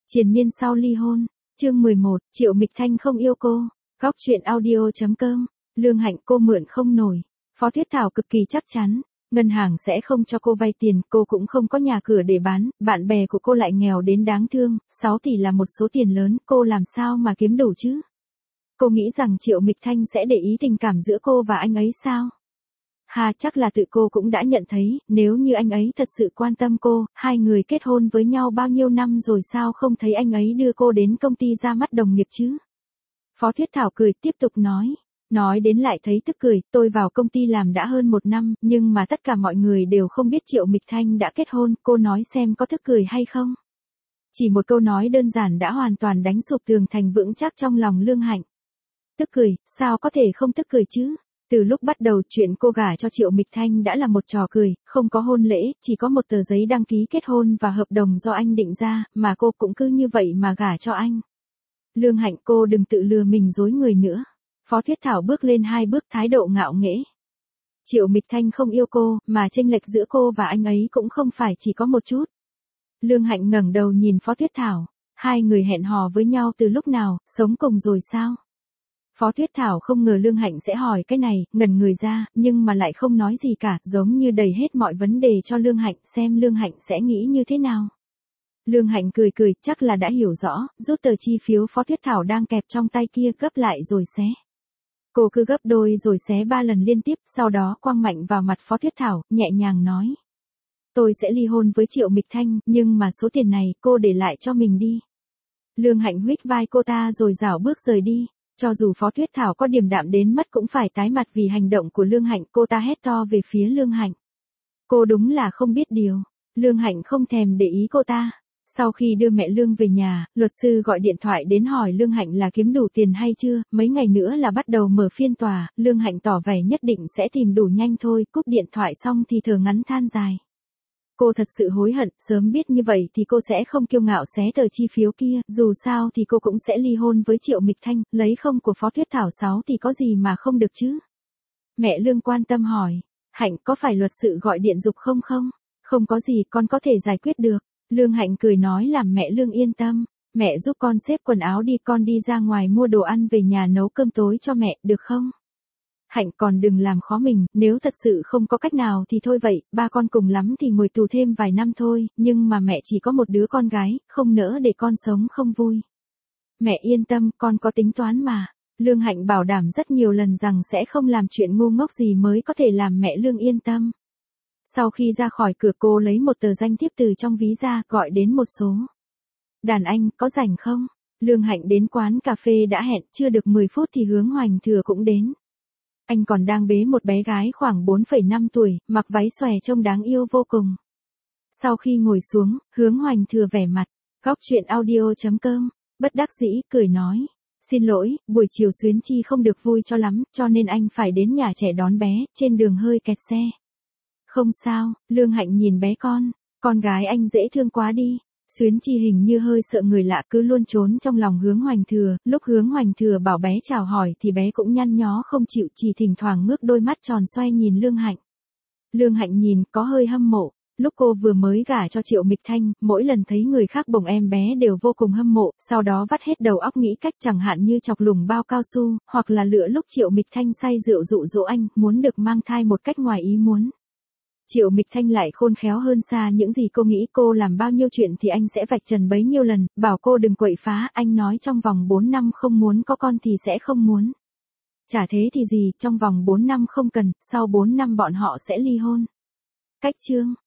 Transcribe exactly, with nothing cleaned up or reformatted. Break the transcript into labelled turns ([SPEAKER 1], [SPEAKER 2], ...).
[SPEAKER 1] Triền miên sau ly hôn, chương mười một, Triệu Mịch Thanh không yêu cô. Góc truyện audio.com, Lương Hạnh cô mượn không nổi. Phó Tuyết Thảo cực kỳ chắc chắn, ngân hàng sẽ không cho cô vay tiền, cô cũng không có nhà cửa để bán, bạn bè của cô lại nghèo đến đáng thương, sáu tỷ là một số tiền lớn, cô làm sao mà kiếm đủ chứ? Cô nghĩ rằng Triệu Mịch Thanh sẽ để ý tình cảm giữa cô và anh ấy sao? Hà chắc là tự cô cũng đã nhận thấy, nếu như anh ấy thật sự quan tâm cô, hai người kết hôn với nhau bao nhiêu năm rồi sao không thấy anh ấy đưa cô đến công ty ra mắt đồng nghiệp chứ? Phó Tuyết Thảo cười tiếp tục nói. Nói đến lại thấy tức cười, tôi vào công ty làm đã hơn một năm, nhưng mà tất cả mọi người đều không biết Triệu Mịch Thanh đã kết hôn, cô nói xem có tức cười hay không? Chỉ một câu nói đơn giản đã hoàn toàn đánh sụp tường thành vững chắc trong lòng Lương Hạnh. Tức cười, sao có thể không tức cười chứ? Từ lúc bắt đầu chuyện cô gả cho Triệu Mịch Thanh đã là một trò cười, không có hôn lễ, chỉ có một tờ giấy đăng ký kết hôn và hợp đồng do anh định ra, mà cô cũng cứ như vậy mà gả cho anh. Lương Hạnh cô đừng tự lừa mình dối người nữa. Phó Tuyết Thảo bước lên hai bước thái độ ngạo nghễ. Triệu Mịch Thanh không yêu cô, mà chênh lệch giữa cô và anh ấy cũng không phải chỉ có một chút. Lương Hạnh ngẩng đầu nhìn Phó Tuyết Thảo, hai người hẹn hò với nhau từ lúc nào, sống cùng rồi sao? Phó Tuyết Thảo không ngờ Lương Hạnh sẽ hỏi cái này, ngẩn người ra, nhưng mà lại không nói gì cả, giống như đầy hết mọi vấn đề cho Lương Hạnh, xem Lương Hạnh sẽ nghĩ như thế nào. Lương Hạnh cười cười, chắc là đã hiểu rõ, rút tờ chi phiếu Phó Tuyết Thảo đang kẹp trong tay kia gấp lại rồi xé. Cô cứ gấp đôi rồi xé ba lần liên tiếp, sau đó quăng mạnh vào mặt Phó Tuyết Thảo, nhẹ nhàng nói. Tôi sẽ ly hôn với Triệu Mịch Thanh, nhưng mà số tiền này cô để lại cho mình đi. Lương Hạnh huých vai cô ta rồi rảo bước rời đi. Cho dù Phó Tuyết Thảo có điềm đạm đến mất cũng phải tái mặt vì hành động của Lương Hạnh, cô ta hét to về phía Lương Hạnh. Cô đúng là không biết điều. Lương Hạnh không thèm để ý cô ta. Sau khi đưa mẹ Lương về nhà, luật sư gọi điện thoại đến hỏi Lương Hạnh là kiếm đủ tiền hay chưa, mấy ngày nữa là bắt đầu mở phiên tòa, Lương Hạnh tỏ vẻ nhất định sẽ tìm đủ nhanh thôi, cúp điện thoại xong thì thở ngắn than dài. Cô thật sự hối hận, sớm biết như vậy thì cô sẽ không kiêu ngạo xé tờ chi phiếu kia, dù sao thì cô cũng sẽ ly hôn với Triệu Mịch Thanh, lấy không của Phó Tuyết Thảo sáu thì có gì mà không được chứ. Mẹ Lương quan tâm hỏi, Hạnh có phải luật sự gọi điện giục không không? Không có gì, con có thể giải quyết được. Lương Hạnh cười nói làm mẹ Lương yên tâm, mẹ giúp con xếp quần áo đi, con đi ra ngoài mua đồ ăn về nhà nấu cơm tối cho mẹ, được không? Hạnh còn đừng làm khó mình, nếu thật sự không có cách nào thì thôi vậy, ba con cùng lắm thì ngồi tù thêm vài năm thôi, nhưng mà mẹ chỉ có một đứa con gái, không nỡ để con sống không vui. Mẹ yên tâm, con có tính toán mà. Lương Hạnh bảo đảm rất nhiều lần rằng sẽ không làm chuyện ngu ngốc gì mới có thể làm mẹ Lương yên tâm. Sau khi ra khỏi cửa cô lấy một tờ danh thiếp từ trong ví ra, gọi đến một số. Đàn anh, có rảnh không? Lương Hạnh đến quán cà phê đã hẹn, chưa được mười phút thì Hướng Hoành Thừa cũng đến. Anh còn đang bế một bé gái khoảng bốn phẩy năm tuổi, mặc váy xòe trông đáng yêu vô cùng. Sau khi ngồi xuống, Hướng Hoành Thừa vẻ mặt, góc truyện audio.com, bất đắc dĩ, cười nói. Xin lỗi, buổi chiều Xuyến Chi không được vui cho lắm, cho nên anh phải đến nhà trẻ đón bé, trên đường hơi kẹt xe. Không sao, Lương Hạnh nhìn bé con, con gái anh dễ thương quá đi. Xuyến Chi hình như hơi sợ người lạ cứ luôn trốn trong lòng Hướng Hoành Thừa, lúc Hướng Hoành Thừa bảo bé chào hỏi thì bé cũng nhăn nhó không chịu, chỉ thỉnh thoảng ngước đôi mắt tròn xoay nhìn Lương Hạnh. Lương Hạnh nhìn, có hơi hâm mộ, lúc cô vừa mới gả cho Triệu Mịch Thanh, mỗi lần thấy người khác bồng em bé đều vô cùng hâm mộ, sau đó vắt hết đầu óc nghĩ cách chẳng hạn như chọc lủng bao cao su, hoặc là lựa lúc Triệu Mịch Thanh say rượu dụ dỗ anh, muốn được mang thai một cách ngoài ý muốn. Triệu Mịch Thanh lại khôn khéo hơn xa những gì cô nghĩ, cô làm bao nhiêu chuyện thì anh sẽ vạch trần bấy nhiêu lần, bảo cô đừng quậy phá, anh nói trong vòng bốn năm không muốn có con thì sẽ không muốn. Chả thế thì gì, trong vòng bốn năm không cần, sau bốn năm bọn họ sẽ ly hôn. Cách chương